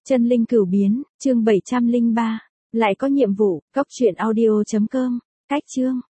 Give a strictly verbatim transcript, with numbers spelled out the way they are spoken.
Chân linh cửu biến, chương bảy trăm lẻ ba. Lại có nhiệm vụ, cốc truyện audio chấm com. Cách chương.